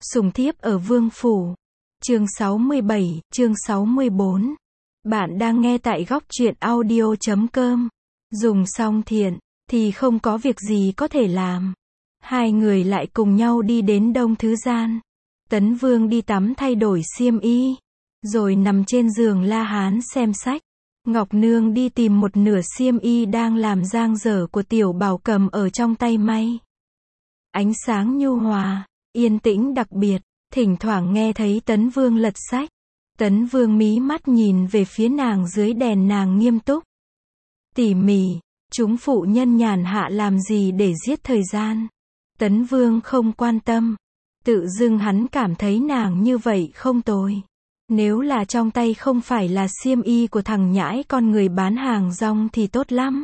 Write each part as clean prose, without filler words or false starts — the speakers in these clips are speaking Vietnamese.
Sùng thiếp ở vương phủ. Chương 67, chương 64. Bạn đang nghe tại góc truyện audio.com. Dùng xong thiện, thì không có việc gì có thể làm. Hai người lại cùng nhau đi đến Đông Thứ Gian. Tấn Vương đi tắm thay đổi xiêm y, rồi nằm trên giường La Hán xem sách. Ngọc Nương đi tìm một nửa xiêm y đang làm dang dở của Tiểu Bảo cầm ở trong tay may. Ánh sáng nhu hòa, yên tĩnh đặc biệt, thỉnh thoảng nghe thấy Tấn Vương lật sách. Tấn Vương mí mắt nhìn về phía nàng dưới đèn, nàng nghiêm túc, tỉ mỉ, chúng phụ nhân nhàn hạ làm gì để giết thời gian. Tấn Vương không quan tâm, tự dưng hắn cảm thấy nàng như vậy không tồi. Nếu là trong tay không phải là xiêm y của thằng nhãi con người bán hàng rong thì tốt lắm.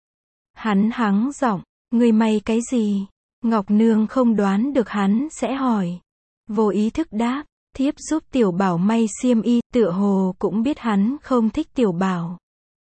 Hắn hắng giọng, ngươi may cái gì? Ngọc Nương không đoán được hắn sẽ hỏi, vô ý thức đáp, thiếp giúp Tiểu Bảo may xiêm y, tựa hồ cũng biết hắn không thích Tiểu Bảo.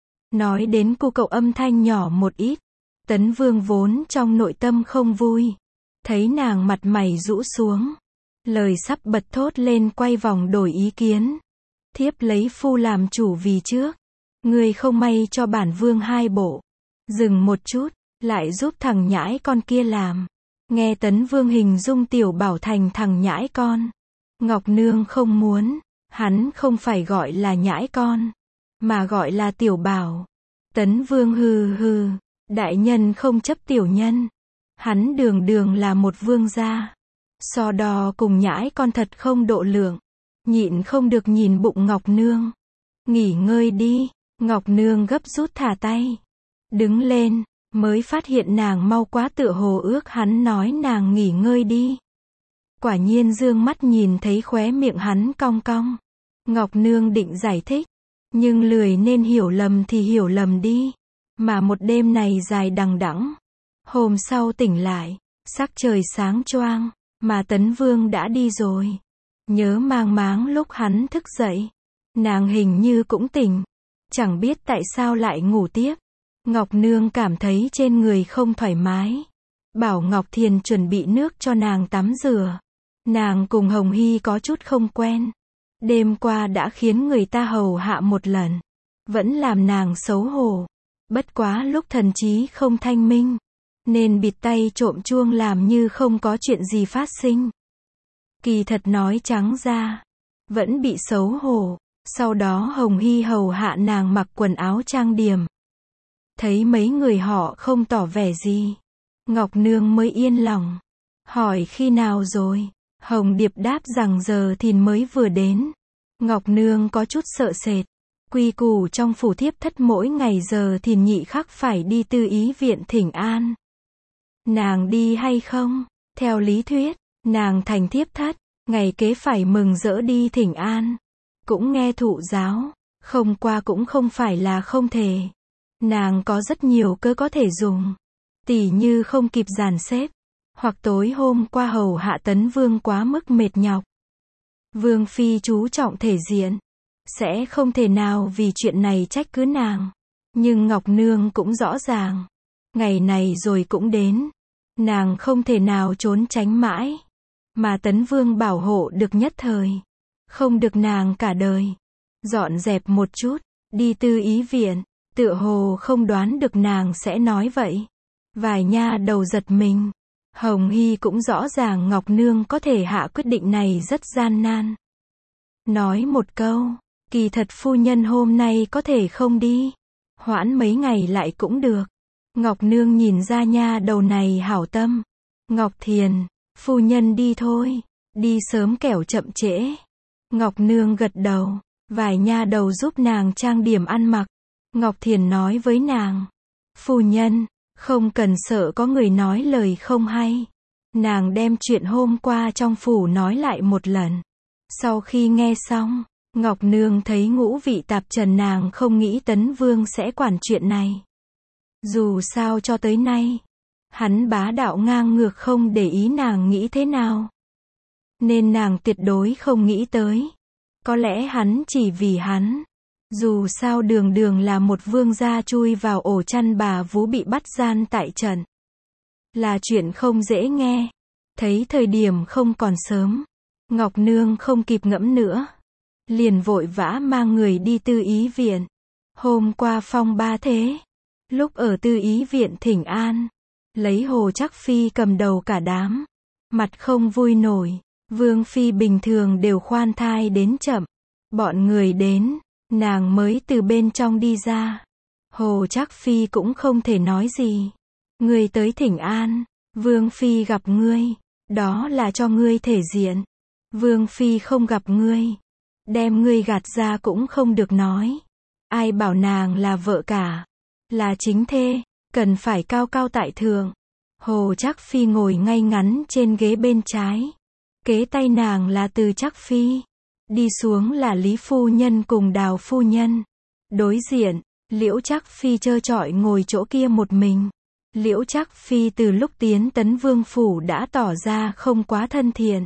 Nói đến cô cậu âm thanh nhỏ một ít. Tấn Vương vốn trong nội tâm không vui, thấy nàng mặt mày rũ xuống, lời sắp bật thốt lên quay vòng đổi ý kiến. Thiếp lấy phu làm chủ vì trước, ngươi không may cho bản vương 2 bộ. Dừng một chút, lại giúp thằng nhãi con kia làm. Nghe Tấn Vương hình dung Tiểu Bảo thành thằng nhãi con, Ngọc Nương không muốn, hắn không phải gọi là nhãi con, mà gọi là Tiểu Bảo. Tấn Vương hừ hừ, đại nhân không chấp tiểu nhân. Hắn đường đường là một vương gia, so đo cùng nhãi con thật không độ lượng. Nhịn không được nhìn bụng Ngọc Nương. Nghỉ ngơi đi. Ngọc Nương gấp rút thả tay, đứng lên, mới phát hiện nàng mau quá, tựa hồ ước hắn nói nàng nghỉ ngơi đi. Quả nhiên dương mắt nhìn thấy khóe miệng hắn cong cong. Ngọc Nương định giải thích, nhưng lười nên hiểu lầm thì hiểu lầm đi. Mà một đêm này dài đằng đẵng. Hôm sau tỉnh lại, sắc trời sáng choang, mà Tấn Vương đã đi rồi. Nhớ mang máng lúc hắn thức dậy, nàng hình như cũng tỉnh, chẳng biết tại sao lại ngủ tiếp. Ngọc Nương cảm thấy trên người không thoải mái, bảo Ngọc Thiền chuẩn bị nước cho nàng tắm rửa. Nàng cùng Hồng Hy có chút không quen, đêm qua đã khiến người ta hầu hạ một lần, vẫn làm nàng xấu hổ. Bất quá lúc thần trí không thanh minh, nên bịt tay trộm chuông làm như không có chuyện gì phát sinh. Kỳ thật nói trắng ra, vẫn bị xấu hổ. Sau đó Hồng Hy hầu hạ nàng mặc quần áo trang điểm. Thấy mấy người họ không tỏ vẻ gì, Ngọc Nương mới yên lòng. Hỏi khi nào rồi? Hồng Điệp đáp rằng giờ thìn mới vừa đến. Ngọc Nương có chút sợ sệt. Quy củ trong phủ thiếp thất mỗi ngày giờ thìn nhị khắc phải đi Tư Ý viện thỉnh an. Nàng đi hay không? Theo lý thuyết, nàng thành thiếp thất, ngày kế phải mừng rỡ đi thỉnh an. Cũng nghe thụ giáo, không qua cũng không phải là không thể. Nàng có rất nhiều cớ có thể dùng. Tỉ như không kịp dàn xếp, hoặc tối hôm qua hầu hạ Tấn Vương quá mức mệt nhọc. Vương phi chú trọng thể diện, sẽ không thể nào vì chuyện này trách cứ nàng. Nhưng Ngọc Nương cũng rõ ràng, ngày này rồi cũng đến, nàng không thể nào trốn tránh mãi, mà Tấn Vương bảo hộ được nhất thời, không được nàng cả đời. Dọn dẹp một chút, đi Tư Ý viện, tựa hồ không đoán được nàng sẽ nói vậy. Vài nha đầu giật mình. Hồng Hy cũng rõ ràng Ngọc Nương có thể hạ quyết định này rất gian nan. Nói một câu, kỳ thật phu nhân hôm nay có thể không đi, hoãn mấy ngày lại cũng được. Ngọc Nương nhìn ra nha đầu này hảo tâm. Ngọc Thiền, phu nhân đi thôi, đi sớm kẻo chậm trễ. Ngọc Nương gật đầu, vài nha đầu giúp nàng trang điểm ăn mặc. Ngọc Thiền nói với nàng, phu nhân, không cần sợ có người nói lời không hay. Nàng đem chuyện hôm qua trong phủ nói lại một lần. Sau khi nghe xong, Ngọc Nương thấy ngũ vị tạp trần, nàng không nghĩ Tấn Vương sẽ quản chuyện này. Dù sao cho tới nay, hắn bá đạo ngang ngược không để ý nàng nghĩ thế nào. Nên nàng tuyệt đối không nghĩ tới. Có lẽ hắn chỉ vì hắn. Dù sao đường đường là một vương gia chui vào ổ chăn bà vú bị bắt gian tại trận. Là chuyện không dễ nghe. Thấy thời điểm không còn sớm, Ngọc Nương không kịp ngẫm nữa, liền vội vã mang người đi Tư Ý viện. Hôm qua phong ba thế, lúc ở Tư Ý viện thỉnh an, lấy Hồ Trác Phi cầm đầu cả đám, mặt không vui nổi. Vương phi bình thường đều khoan thai đến chậm, bọn người đến, nàng mới từ bên trong đi ra. Hồ Trác Phi cũng không thể nói gì. Ngươi tới thỉnh an, Vương phi gặp ngươi, đó là cho ngươi thể diện. Vương phi không gặp ngươi, đem ngươi gạt ra cũng không được nói. Ai bảo nàng là vợ cả, là chính thê, cần phải cao cao tại thượng. Hồ Trác Phi ngồi ngay ngắn trên ghế bên trái. Kế tay nàng là Từ Trác Phi. Đi xuống là Lý phu nhân cùng Đào phu nhân. Đối diện, Liễu Trác Phi trơ trọi ngồi chỗ kia một mình. Liễu Trác Phi từ lúc tiến Tấn Vương phủ đã tỏ ra không quá thân thiện.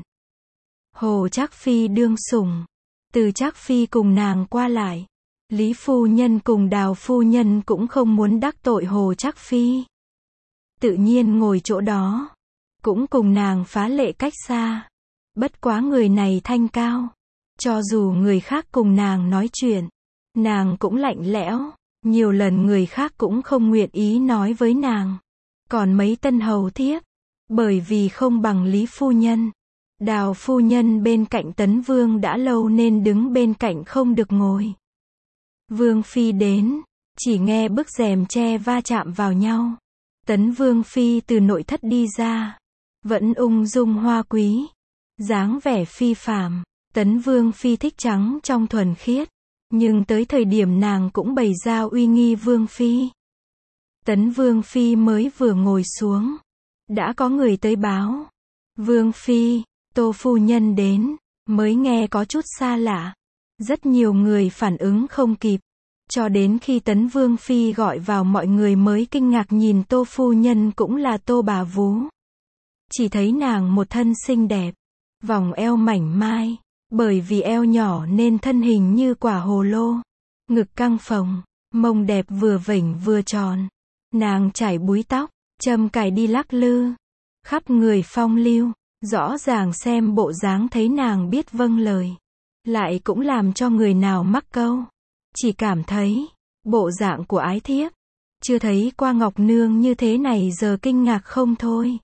Hồ Trác Phi đương sủng, Từ Trác Phi cùng nàng qua lại. Lý phu nhân cùng Đào phu nhân cũng không muốn đắc tội Hồ Trác Phi. Tự nhiên ngồi chỗ đó, cũng cùng nàng phá lệ cách xa. Bất quá người này thanh cao, cho dù người khác cùng nàng nói chuyện, nàng cũng lạnh lẽo, nhiều lần người khác cũng không nguyện ý nói với nàng. Còn mấy tân hầu thiếp, bởi vì không bằng Lý phu nhân, Đào phu nhân bên cạnh Tấn Vương đã lâu nên đứng bên cạnh không được ngồi. Vương phi đến, chỉ nghe bức rèm tre va chạm vào nhau. Tấn Vương phi từ nội thất đi ra, vẫn ung dung hoa quý, dáng vẻ phi phàm. Tấn Vương phi thích trắng trong thuần khiết, nhưng tới thời điểm nàng cũng bày ra uy nghi vương phi. Tấn Vương phi mới vừa ngồi xuống, đã có người tới báo. Vương phi, Tô phu nhân đến, mới nghe có chút xa lạ. Rất nhiều người phản ứng không kịp, cho đến khi Tấn Vương phi gọi vào mọi người mới kinh ngạc nhìn Tô phu nhân cũng là Tô bà vú. Chỉ thấy nàng một thân xinh đẹp, vòng eo mảnh mai, bởi vì eo nhỏ nên thân hình như quả hồ lô, ngực căng phồng, mông đẹp vừa vểnh vừa tròn. Nàng trải búi tóc, châm cài đi lắc lư, khắp người phong lưu, rõ ràng xem bộ dáng thấy nàng biết vâng lời, lại cũng làm cho người nào mắc câu. Chỉ cảm thấy, bộ dạng của ái thiếp, chưa thấy qua Ngọc Nương như thế này giờ kinh ngạc không thôi.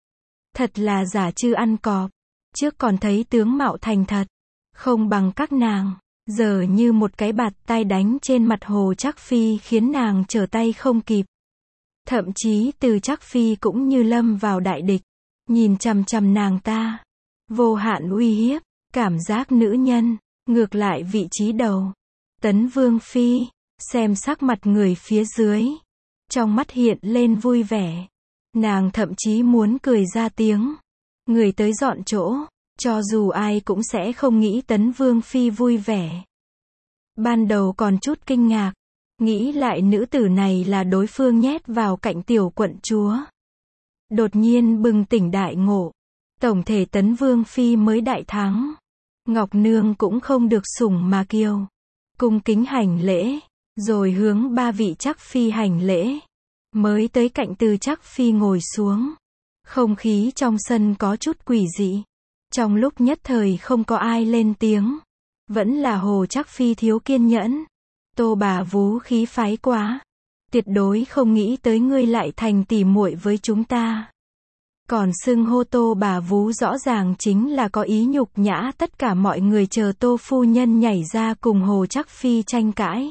Thật là giả chư ăn cọp, trước còn thấy tướng mạo thành thật, không bằng các nàng, giờ như một cái bạt tay đánh trên mặt Hồ Trác Phi khiến nàng trở tay không kịp. Thậm chí Từ Trác Phi cũng như lâm vào đại địch, nhìn chằm chằm nàng ta, vô hạn uy hiếp, cảm giác nữ nhân, ngược lại vị trí đầu. Tấn Vương phi, xem sắc mặt người phía dưới, trong mắt hiện lên vui vẻ. Nàng thậm chí muốn cười ra tiếng. Người tới dọn chỗ, cho dù ai cũng sẽ không nghĩ Tấn Vương phi vui vẻ. Ban đầu còn chút kinh ngạc, nghĩ lại nữ tử này là đối phương nhét vào cạnh tiểu quận chúa. Đột nhiên bừng tỉnh đại ngộ, tổng thể Tấn Vương phi mới đại thắng. Ngọc Nương cũng không được sủng mà kiêu. Cung kính hành lễ, rồi hướng ba vị Trác Phi hành lễ, mới tới cạnh Từ Trác Phi ngồi xuống. Không khí trong sân có chút quỷ dị, trong lúc nhất thời không có ai lên tiếng, vẫn là Hồ Trác Phi thiếu kiên nhẫn. Tô bà vú khí phái quá, tuyệt đối không nghĩ tới ngươi lại thành tỉ muội với chúng ta. Còn xưng hô Tô bà vú rõ ràng chính là có ý nhục nhã tất cả mọi người, chờ Tô phu nhân nhảy ra cùng Hồ Trác Phi tranh cãi.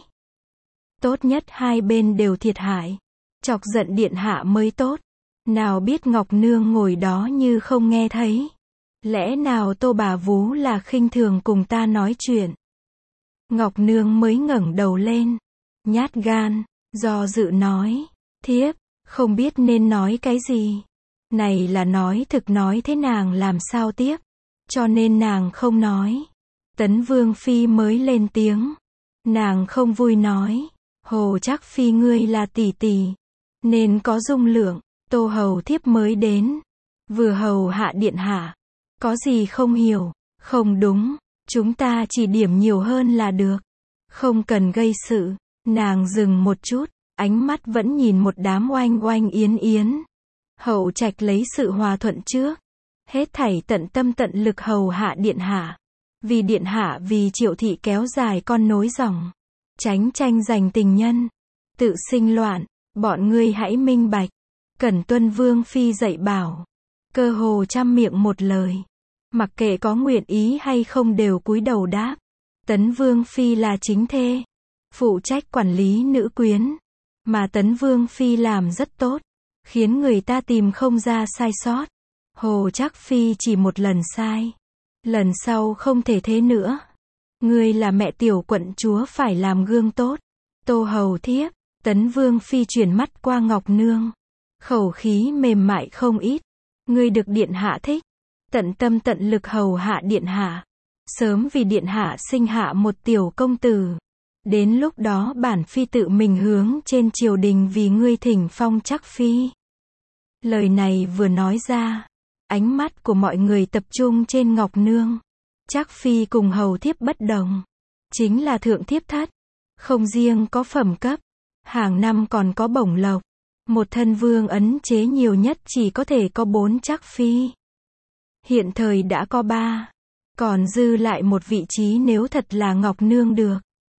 Tốt nhất hai bên đều thiệt hại, chọc giận điện hạ mới tốt. Nào biết Ngọc Nương ngồi đó như không nghe thấy. Lẽ nào Tô bà vú là khinh thường cùng ta nói chuyện? Ngọc Nương mới ngẩng đầu lên, nhát gan, do dự nói, thiếp, không biết nên nói cái gì. Này là nói thực nói thế nàng làm sao tiếp, cho nên nàng không nói. Tấn Vương phi mới lên tiếng, nàng không vui nói, Hồ Trác Phi ngươi là tỷ tỷ, nên có dung lượng. Tô hầu thiếp mới đến, vừa hầu hạ điện hạ, có gì không hiểu, không đúng, chúng ta chỉ điểm nhiều hơn là được, không cần gây sự. Nàng dừng một chút, ánh mắt vẫn nhìn một đám oanh oanh yến yến. Hậu trạch lấy sự hòa thuận trước, Hết thảy tận tâm tận lực hầu hạ điện hạ. Vì điện hạ vì Triệu thị kéo dài con nối dòng. Tránh tranh giành tình nhân. Tự sinh loạn, bọn ngươi hãy minh bạch. Cẩn tuân vương phi dạy bảo. Cơ hồ trăm miệng một lời. Mặc kệ có nguyện ý hay không đều cúi đầu đáp. Tấn vương phi là chính thê. Phụ trách quản lý nữ quyến. Mà Tấn vương phi làm rất tốt. Khiến người ta tìm không ra sai sót. Hồ Trác phi chỉ một lần sai. Lần sau không thể thế nữa. Ngươi là mẹ tiểu quận chúa phải làm gương tốt. Tô hầu thiếp. Tấn vương phi chuyển mắt qua Ngọc Nương. Khẩu khí mềm mại không ít. Ngươi được điện hạ thích. Tận tâm tận lực hầu hạ điện hạ. Sớm vì điện hạ sinh hạ một tiểu công tử. Đến lúc đó bản phi tự mình hướng trên triều đình vì ngươi thỉnh phong Trác phi. Lời này vừa nói ra. Ánh mắt của mọi người tập trung trên Ngọc Nương. Trác phi cùng hầu thiếp bất đồng. Chính là thượng thiếp thất. Không riêng có phẩm cấp. Hàng năm còn có bổng lộc. Một thân vương ấn chế nhiều nhất chỉ có thể có 4 Trác phi. Hiện thời đã có 3. Còn dư lại một vị trí nếu thật là Ngọc Nương được.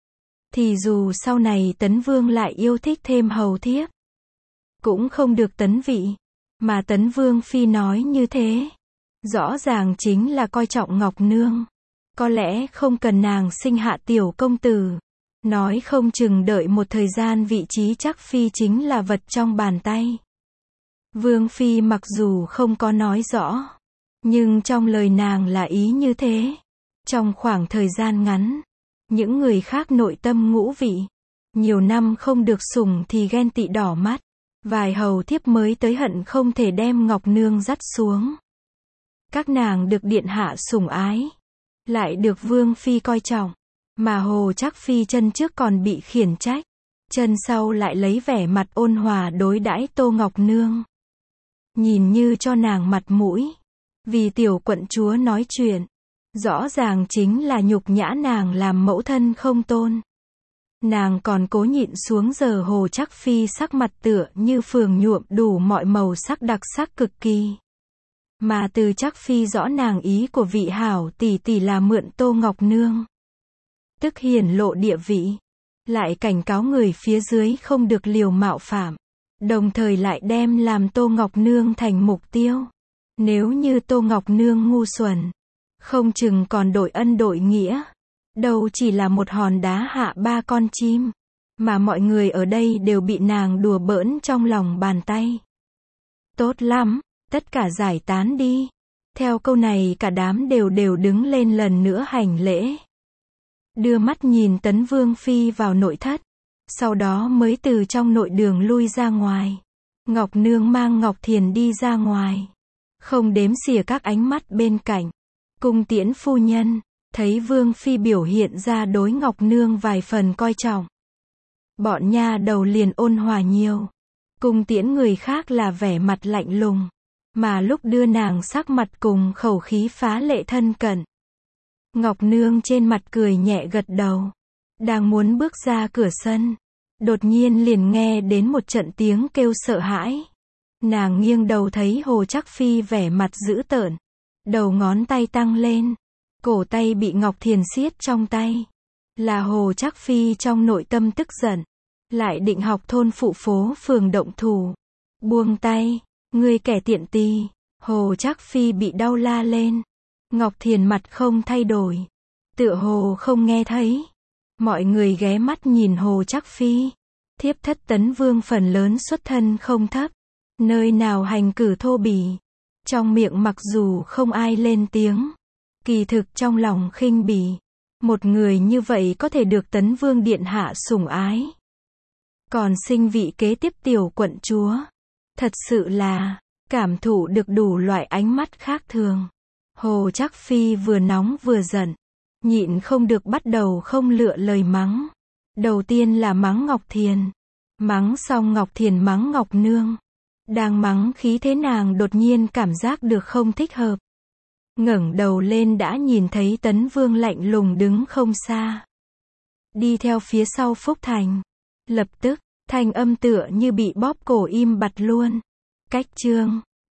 Thì dù sau này Tấn vương lại yêu thích thêm hầu thiếp. Cũng không được tấn vị. Mà Tấn vương phi nói như thế. Rõ ràng chính là coi trọng Ngọc Nương. Có lẽ không cần nàng sinh hạ tiểu công tử. Nói không chừng đợi một thời gian vị trí Trác phi chính là vật trong bàn tay. Vương phi mặc dù không có nói rõ. Nhưng trong lời nàng là ý như thế. Trong khoảng thời gian ngắn. Những người khác nội tâm ngũ vị. Nhiều năm không được sủng thì ghen tị đỏ mắt. Vài hầu thiếp mới tới hận không thể đem Ngọc Nương dắt xuống. Các nàng được điện hạ sủng ái. Lại được vương phi coi trọng. Mà Hồ Trác phi chân trước còn bị khiển trách. Chân sau lại lấy vẻ mặt ôn hòa đối đãi Tô Ngọc Nương. Nhìn như cho nàng mặt mũi. Vì tiểu quận chúa nói chuyện. Rõ ràng chính là nhục nhã nàng làm mẫu thân không tôn. Nàng còn cố nhịn xuống giờ Hồ Trác phi sắc mặt tựa như phường nhuộm đủ mọi màu sắc đặc sắc cực kỳ. Mà từ Trác phi rõ nàng ý của vị hảo tỷ tỷ là mượn Tô Ngọc Nương. Tức hiển lộ địa vị. Lại cảnh cáo người phía dưới không được liều mạo phạm. Đồng thời lại đem làm Tô Ngọc Nương thành mục tiêu. Nếu như Tô Ngọc Nương ngu xuẩn. Không chừng còn đội ân đội nghĩa. Đâu chỉ là một hòn đá hạ 3 con chim. Mà mọi người ở đây đều bị nàng đùa bỡn trong lòng bàn tay. Tốt lắm, tất cả giải tán đi. Theo câu này cả đám đều đứng lên lần nữa hành lễ. Đưa mắt nhìn Tấn vương phi vào nội thất. Sau đó mới từ trong nội đường lui ra ngoài. Ngọc Nương mang Ngọc Thiền đi ra ngoài. Không đếm xỉa các ánh mắt bên cạnh. Cung tiễn phu nhân. Thấy vương phi biểu hiện ra đối Ngọc Nương vài phần coi trọng. Bọn nha đầu liền ôn hòa nhiều. Cung tiễn người khác là vẻ mặt lạnh lùng. Mà lúc đưa nàng sắc mặt cùng khẩu khí phá lệ thân cận. Ngọc Nương trên mặt cười nhẹ gật đầu. Đang muốn bước ra cửa sân. Đột nhiên liền nghe đến một trận tiếng kêu sợ hãi. Nàng nghiêng đầu thấy Hồ Trác phi vẻ mặt dữ tợn. Đầu ngón tay tăng lên. Cổ tay bị Ngọc Thiền siết trong tay. Là Hồ Trác phi trong nội tâm tức giận. Lại định học thôn phụ phố phường động thủ. Buông tay, ngươi kẻ tiện tì. Hồ Trác phi bị đau la lên. Ngọc Thiền mặt không thay đổi. Tựa hồ không nghe thấy. Mọi người ghé mắt nhìn Hồ Trác phi. Thiếp thất Tấn vương phần lớn xuất thân không thấp. Nơi nào hành cử thô bỉ. Trong miệng mặc dù không ai lên tiếng. Kỳ thực trong lòng khinh bỉ. Một người như vậy có thể được Tấn vương điện hạ sủng ái. Còn sinh vị kế tiếp tiểu quận chúa. Thật sự là cảm thụ được đủ loại ánh mắt khác thường. Hồ Trác phi vừa nóng vừa giận. Nhịn không được bắt đầu không lựa lời mắng. Đầu tiên là mắng Ngọc Thiền. Mắng xong Ngọc Thiền mắng Ngọc Nương. Đang mắng khí thế nàng đột nhiên cảm giác được không thích hợp. Ngẩng đầu lên đã nhìn thấy Tấn vương lạnh lùng đứng không xa. Đi theo phía sau Phúc Thành. Lập tức, thanh âm tựa như bị bóp cổ im bặt luôn. Cách chương